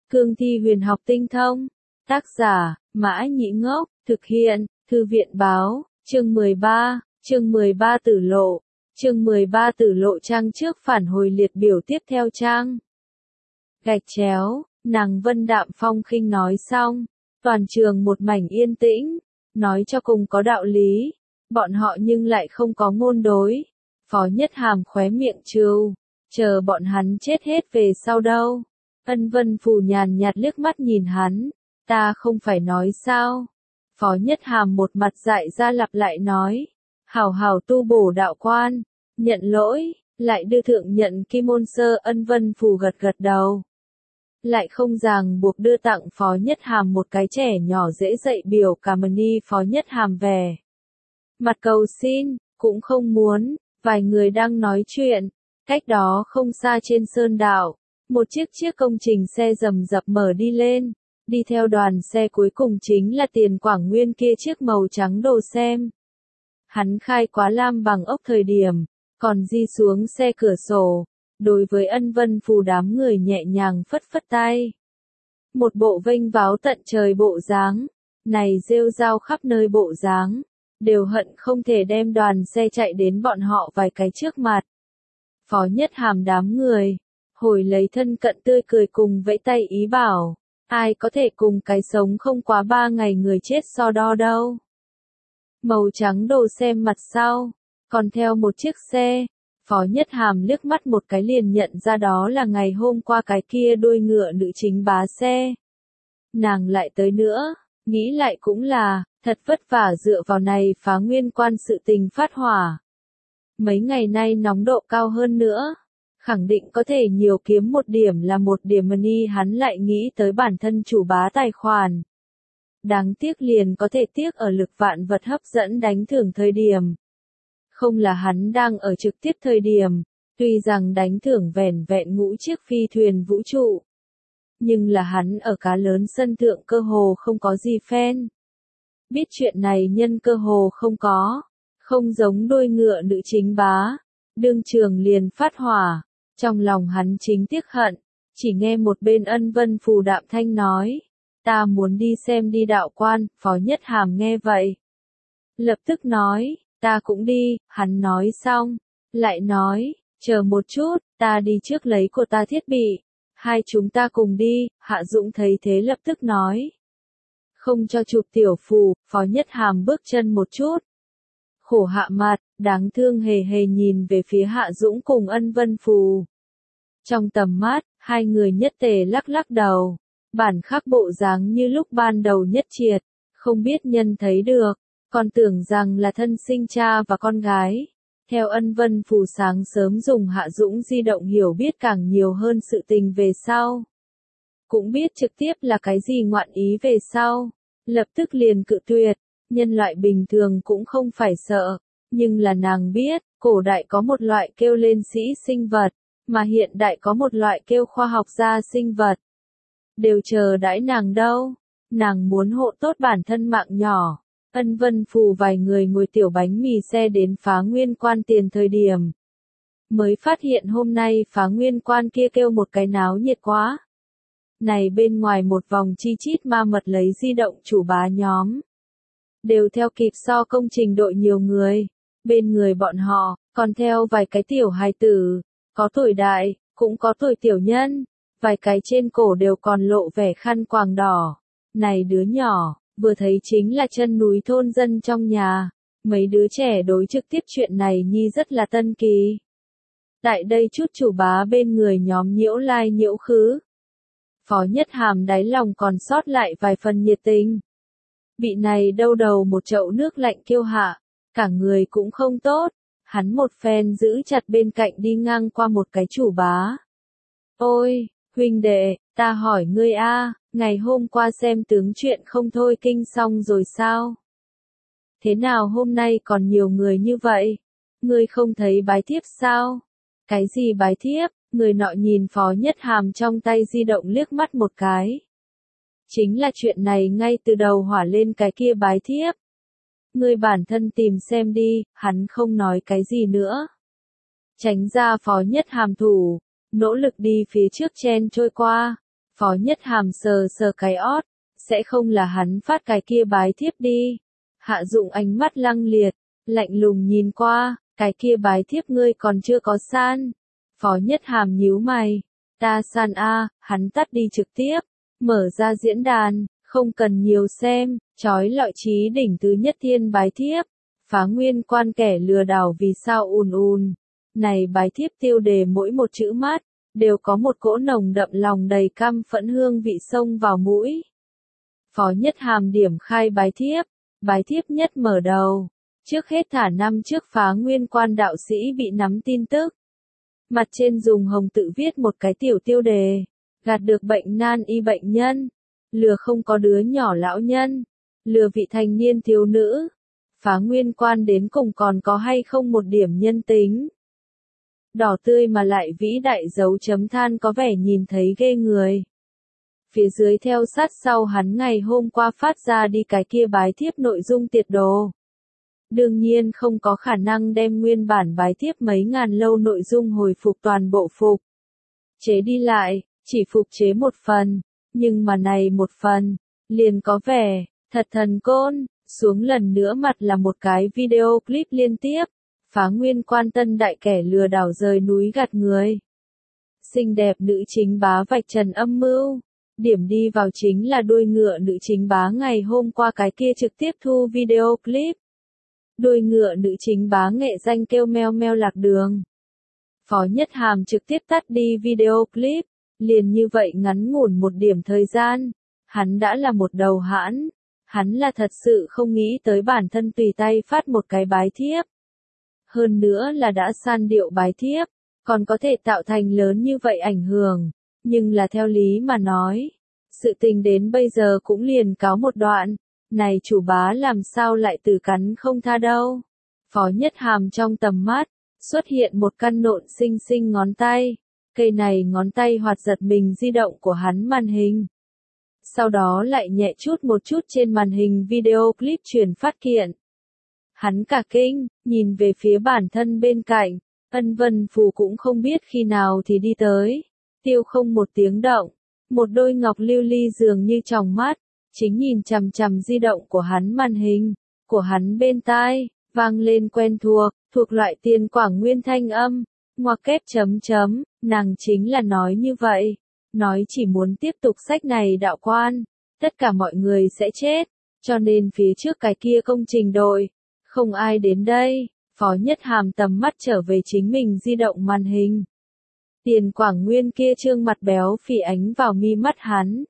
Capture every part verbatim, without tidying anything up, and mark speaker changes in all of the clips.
Speaker 1: Cương thi huyền học tinh thông. Tác giả, Mã Nhĩ Ngốc, thực hiện, Thư viện Báo, chương mười ba, chương mười ba tử lộ, chương mười ba tử lộ trang trước phản hồi liệt biểu tiếp theo trang. Gạch chéo, nàng Vân đạm phong khinh nói xong, toàn trường một mảnh yên tĩnh, nói cho cùng có đạo lý, bọn họ nhưng lại không có ngôn đối. Phó Nhất Hàm khóe miệng trêu, chờ bọn hắn chết hết về sau đâu. Ân Vân Phù nhàn nhạt liếc mắt nhìn hắn, ta không phải nói sao. Phó Nhất Hàm một mặt dại ra lặp lại nói, hảo hảo tu bổ đạo quan, nhận lỗi, lại đưa thượng nhận kim môn sơ. Ân Vân Phù gật gật đầu. Lại không ràng buộc đưa tặng Phó Nhất Hàm một cái trẻ nhỏ dễ dạy biểu cảm ơn y. Phó Nhất Hàm về mặt cầu xin, cũng không muốn. Vài người đang nói chuyện, cách đó không xa trên sơn đạo, một chiếc chiếc công trình xe rầm rập mở đi lên, đi theo đoàn xe cuối cùng chính là Tiền Quảng Nguyên kia chiếc màu trắng đồ xem. Hắn khai quá lam bằng ốc thời điểm, còn di xuống xe cửa sổ, đối với Ân Vân Phù đám người nhẹ nhàng phất phất tay. Một bộ vênh váo tận trời bộ dáng, này rêu rao khắp nơi bộ dáng, đều hận không thể đem đoàn xe chạy đến bọn họ vài cái trước mặt. Phó Nhất Hàm đám người, hồi lấy thân cận tươi cười cùng vẫy tay ý bảo, ai có thể cùng cái sống không quá ba ngày người chết so đo đâu. Màu trắng đồ xem mặt sau, còn theo một chiếc xe, Phó Nhất Hàm liếc mắt một cái liền nhận ra đó là ngày hôm qua cái kia đuôi ngựa nữ chính bá xe. Nàng lại tới nữa, nghĩ lại cũng là, thật vất vả dựa vào này phá nguyên quan sự tình phát hỏa. Mấy ngày nay nóng độ cao hơn nữa, khẳng định có thể nhiều kiếm một điểm là một điểm money. Hắn lại nghĩ tới bản thân chủ bá tài khoản. Đáng tiếc liền có thể tiếc ở lực vạn vật hấp dẫn đánh thưởng thời điểm. Không là hắn đang ở trực tiếp thời điểm, tuy rằng đánh thưởng vẻn vẹn ngũ chiếc phi thuyền vũ trụ. Nhưng là hắn ở cá lớn sân thượng cơ hồ không có gì fan. Biết chuyện này nhân cơ hồ không có, không giống đôi ngựa nữ chính bá, đương trường liền phát hỏa, trong lòng hắn chính tiếc hận, chỉ nghe một bên Ân Vân Phù đạm thanh nói, ta muốn đi xem đi đạo quan. Phó Nhất Hàm nghe vậy, lập tức nói, ta cũng đi. Hắn nói xong, lại nói, chờ một chút, ta đi trước lấy của ta thiết bị, hai chúng ta cùng đi. Hạ Dũng thấy thế lập tức nói, không cho chụp tiểu phù. Phó Nhất Hàm bước chân một chút, khổ hạ mặt, đáng thương hề hề nhìn về phía Hạ Dũng cùng Ân Vân Phù. Trong tầm mắt, hai người nhất tề lắc lắc đầu, bản khắc bộ dáng như lúc ban đầu nhất triệt, không biết nhân thấy được, còn tưởng rằng là thân sinh cha và con gái. Theo Ân Vân Phù sáng sớm dùng Hạ Dũng di động hiểu biết càng nhiều hơn sự tình về sau. Cũng biết trực tiếp là cái gì ngoạn ý về sau, lập tức liền cự tuyệt. Nhân loại bình thường cũng không phải sợ, nhưng là nàng biết, cổ đại có một loại kêu lên sĩ sinh vật, mà hiện đại có một loại kêu khoa học gia sinh vật. Đều chờ đãi nàng đâu, nàng muốn hộ tốt bản thân mạng nhỏ. Ân Vân Phù vài người ngồi tiểu bánh mì xe đến phá nguyên quan tiền thời điểm. Mới phát hiện hôm nay phá nguyên quan kia kêu một cái náo nhiệt quá. Này bên ngoài một vòng chi chít ma mật lấy di động chủ bá nhóm. Đều theo kịp so công trình đội nhiều người, bên người bọn họ, còn theo vài cái tiểu hài tử, có tuổi đại, cũng có tuổi tiểu nhân, vài cái trên cổ đều còn lộ vẻ khăn quàng đỏ. Này đứa nhỏ, vừa thấy chính là chân núi thôn dân trong nhà, mấy đứa trẻ đối trực tiếp chuyện này nhi rất là tân kỳ. Tại đây chút chủ bá bên người nhóm nhiễu lai nhiễu khứ. Phó Nhất Hàm đáy lòng còn sót lại vài phần nhiệt tình. Bị này đâu đầu một chậu nước lạnh kêu hạ, cả người cũng không tốt, hắn một phen giữ chặt bên cạnh đi ngang qua một cái chủ bá. Ôi, huynh đệ, ta hỏi ngươi a, ngày hôm qua xem tướng chuyện không thôi kinh xong rồi sao? Thế nào hôm nay còn nhiều người như vậy? Ngươi không thấy bái thiếp sao? Cái gì bái thiếp? Người nọ nhìn Phó Nhất Hàm trong tay di động liếc mắt một cái. Chính là chuyện này ngay từ đầu hỏa lên cái kia bái thiếp. Ngươi bản thân tìm xem đi. Hắn không nói cái gì nữa. Tránh ra Phó Nhất Hàm thủ, nỗ lực đi phía trước chen trôi qua. Phó Nhất Hàm sờ sờ cái ót, sẽ không là hắn phát cái kia bái thiếp đi. Hạ Dụng ánh mắt lăng liệt, lạnh lùng nhìn qua, cái kia bái thiếp ngươi còn chưa có san. Phó Nhất Hàm nhíu mày, ta san a, hắn tắt đi trực tiếp, mở ra diễn đàn, không cần nhiều xem, chói lọi trí đỉnh tứ nhất thiên bái thiếp. Phá Nguyên Quan kẻ lừa đảo vì sao ùn ùn. Này bái thiếp tiêu đề mỗi một chữ mắt, đều có một cỗ nồng đậm lòng đầy căm phẫn hương vị xông vào mũi. Phó Nhất Hàm điểm khai bái thiếp, bái thiếp nhất mở đầu. Trước hết thả năm trước Phá Nguyên Quan đạo sĩ bị nắm tin tức. Mặt trên dùng hồng tự viết một cái tiểu tiêu đề, gạt được bệnh nan y bệnh nhân, lừa không có đứa nhỏ lão nhân, lừa vị thành niên thiếu nữ. Phá Nguyên Quan đến cùng còn có hay không một điểm nhân tính. Đỏ tươi mà lại vĩ đại dấu chấm than có vẻ nhìn thấy ghê người. Phía dưới theo sát sau hắn ngày hôm qua phát ra đi cái kia bái thiếp nội dung tiệt đồ. Đương nhiên không có khả năng đem nguyên bản bái thiếp mấy ngàn lâu nội dung hồi phục toàn bộ phục. Chế đi lại, chỉ phục chế một phần, nhưng mà này một phần, liền có vẻ, thật thần côn, xuống lần nữa mặt là một cái video clip liên tiếp. Phá Nguyên Quan tân đại kẻ lừa đảo rời núi gạt người. Xinh đẹp nữ chính bá vạch trần âm mưu. Điểm đi vào chính là đuôi ngựa nữ chính bá ngày hôm qua cái kia trực tiếp thu video clip. Đuôi ngựa nữ chính bá nghệ danh kêu meo meo lạc đường. Phó Nhất Hàm trực tiếp tắt đi video clip. Liền như vậy ngắn ngủn một điểm thời gian. Hắn đã là một đầu hãn. Hắn là thật sự không nghĩ tới bản thân tùy tay phát một cái bái thiếp. Hơn nữa là đã san điệu bái thiếp, còn có thể tạo thành lớn như vậy ảnh hưởng. Nhưng là theo lý mà nói, sự tình đến bây giờ cũng liền cáo một đoạn, này chủ bá làm sao lại từ cắn không tha đâu. Phó Nhất Hàm trong tầm mắt, xuất hiện một căn nộn xinh xinh ngón tay, cây này ngón tay hoạt giật mình di động của hắn màn hình. Sau đó lại nhẹ chút một chút trên màn hình video clip truyền phát kiện. Hắn cả kinh, nhìn về phía bản thân bên cạnh, Ân Vân Phù cũng không biết khi nào thì đi tới. Tiêu không một tiếng động, một đôi ngọc lưu ly dường như tròng mắt, chính nhìn chằm chằm di động của hắn màn hình, của hắn bên tai, vang lên quen thuộc, thuộc loại Tiền Quảng Nguyên thanh âm, ngoặc kép chấm chấm, nàng chính là nói như vậy, nói chỉ muốn tiếp tục sách này đạo quan, tất cả mọi người sẽ chết, cho nên phía trước cái kia công trình đội, không ai đến đây. Phó Nhất Hàm tầm mắt trở về chính mình di động màn hình. Tiền Quảng Nguyên kia trương mặt béo phì ánh vào mi mắt hắn.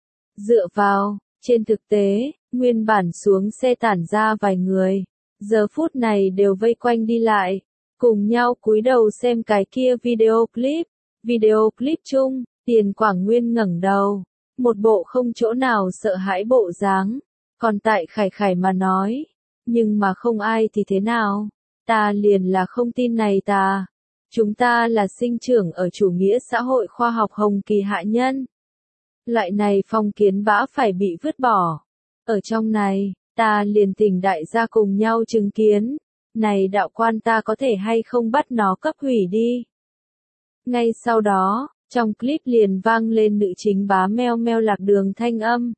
Speaker 1: Dựa vào, trên thực tế, nguyên bản xuống xe tản ra vài người, giờ phút này đều vây quanh đi lại, cùng nhau cúi đầu xem cái kia video clip. Video clip chung, Tiền Quảng Nguyên ngẩng đầu, một bộ không chỗ nào sợ hãi bộ dáng, còn tại khải khải mà nói, nhưng mà không ai thì thế nào, ta liền là không tin này ta. Chúng ta là sinh trưởng ở chủ nghĩa xã hội khoa học hồng kỳ hạ nhân. Loại này phong kiến bã phải bị vứt bỏ. Ở trong này, ta liền thỉnh đại gia cùng nhau chứng kiến. Này đạo quan ta có thể hay không bắt nó cấp hủy đi. Ngay sau đó, trong clip liền vang lên nữ chính bá meo meo lạc đường thanh âm.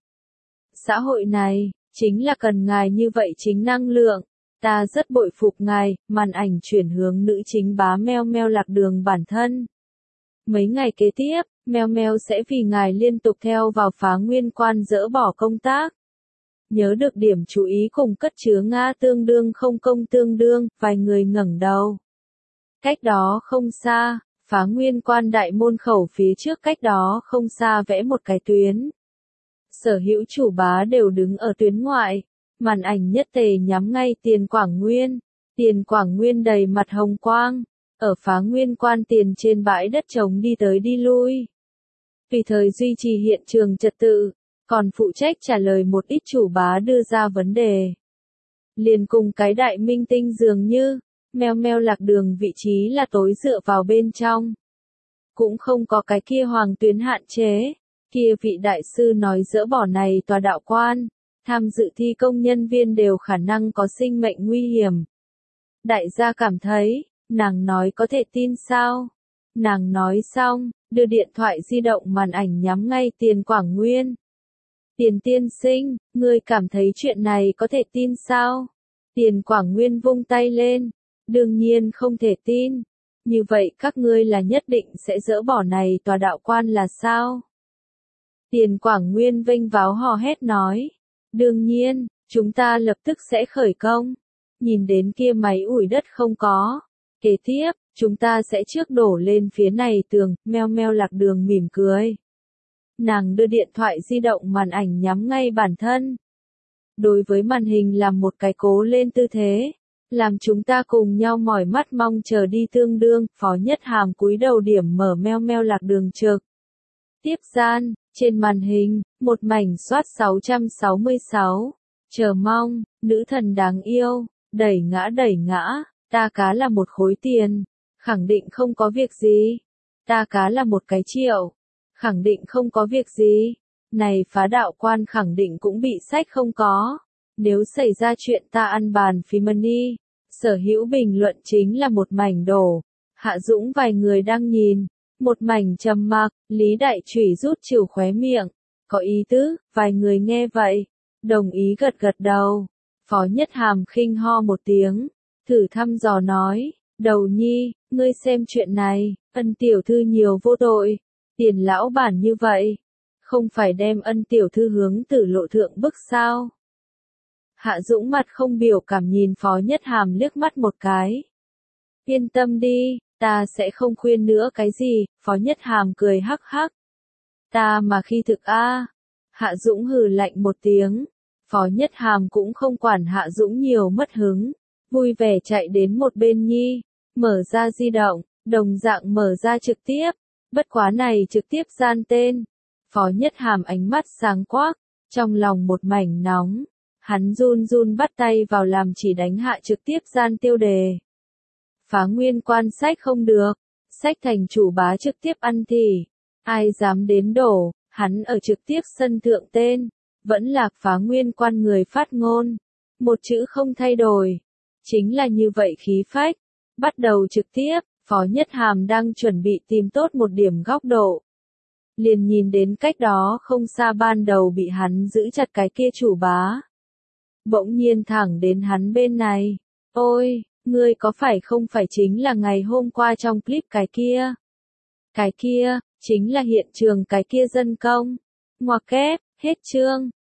Speaker 1: Xã hội này, chính là cần ngài như vậy chính năng lượng. Ta rất bội phục ngài, màn ảnh chuyển hướng nữ chính bá meo meo lạc đường bản thân. Mấy ngày kế tiếp, meo meo sẽ vì ngài liên tục theo vào Phá Nguyên Quan dỡ bỏ công tác. Nhớ được điểm chú ý cùng cất chứa Nga tương đương không công tương đương, vài người ngẩng đầu. Cách đó không xa, Phá Nguyên Quan đại môn khẩu phía trước cách đó không xa vẽ một cái tuyến. Sở hữu chủ bá đều đứng ở tuyến ngoại. Màn ảnh nhất tề nhắm ngay Tiền Quảng Nguyên. Tiền Quảng Nguyên đầy mặt hồng quang, ở Phá Nguyên Quan tiền trên bãi đất trống đi tới đi lui. Tùy thời duy trì hiện trường trật tự, còn phụ trách trả lời một ít chủ bá đưa ra vấn đề. Liền cùng cái đại minh tinh dường như, meo meo lạc đường vị trí là tối dựa vào bên trong. Cũng không có cái kia hoàng tuyến hạn chế, kia vị đại sư nói dỡ bỏ này tòa đạo quan. Tham dự thi công nhân viên đều khả năng có sinh mệnh nguy hiểm. Đại gia cảm thấy, nàng nói có thể tin sao? Nàng nói xong, đưa điện thoại di động màn ảnh nhắm ngay Tiền Quảng Nguyên. Tiền tiên sinh, ngươi cảm thấy chuyện này có thể tin sao? Tiền Quảng Nguyên vung tay lên. Đương nhiên không thể tin. Như vậy các ngươi là nhất định sẽ dỡ bỏ này tòa đạo quan là sao? Tiền Quảng Nguyên vênh váo hò hét nói. Đương nhiên, chúng ta lập tức sẽ khởi công. Nhìn đến kia máy ủi đất không có. Kế tiếp, chúng ta sẽ trước đổ lên phía này tường, meo meo Lạc Đường mỉm cười. Nàng đưa điện thoại di động màn ảnh nhắm ngay bản thân. Đối với màn hình làm một cái cố lên tư thế. Làm chúng ta cùng nhau mỏi mắt mong chờ đi tương đương, Phó Nhất Hàm cúi đầu điểm mở meo meo Lạc Đường trực. Tiếp gian, trên màn hình, một mảnh soát sáu trăm sáu mươi sáu. Chờ mong, nữ thần đáng yêu, đẩy ngã đẩy ngã, ta cá là một khối tiền, khẳng định không có việc gì. Ta cá là một cái triệu, khẳng định không có việc gì. Này phá đạo quan khẳng định cũng bị sách không có. Nếu xảy ra chuyện ta ăn bàn phí money. Sở hữu bình luận chính là một mảnh đổ. Hạ Dũng vài người đang nhìn. Một mảnh trầm mặc, Lý Đại Chủy rút chịu khóe miệng. Có ý tứ, vài người nghe vậy. Đồng ý gật gật đầu. Phó Nhất Hàm khinh ho một tiếng. Thử thăm dò nói. Đầu nhi, ngươi xem chuyện này. Ân tiểu thư nhiều vô tội. Tiền lão bản như vậy. Không phải đem Ân tiểu thư hướng Tử Lộ thượng bức sao? Hạ Dũng mặt không biểu cảm nhìn Phó Nhất Hàm liếc mắt một cái. Yên tâm đi, ta sẽ không khuyên nữa cái gì. Phó Nhất Hàm cười hắc hắc. Ta mà khi thực a. Hạ Dũng hừ lạnh một tiếng. Phó Nhất Hàm cũng không quản Hạ Dũng nhiều mất hứng. Vui vẻ chạy đến một bên nhi. Mở ra di động, đồng dạng mở ra trực tiếp. Bất quá này trực tiếp gian tên. Phó Nhất Hàm ánh mắt sáng quắc. Trong lòng một mảnh nóng. Hắn run run bắt tay vào làm chỉ đánh hạ trực tiếp gian tiêu đề. Phá nguyên quan sách không được. Sách thành chủ bá trực tiếp ăn thì. Ai dám đến đổ, hắn ở trực tiếp sân thượng tên. Vẫn là phá nguyên quan người phát ngôn. Một chữ không thay đổi. Chính là như vậy khí phách. Bắt đầu trực tiếp, Phó Nhất Hàm đang chuẩn bị tìm tốt một điểm góc độ. Liền nhìn đến cách đó không xa ban đầu bị hắn giữ chặt cái kia chủ bá. Bỗng nhiên thẳng đến hắn bên này. Ôi, ngươi có phải không phải chính là ngày hôm qua trong clip cái kia? Cái kia, chính là hiện trường cái kia dân công. Ngoặc kép, hết chương.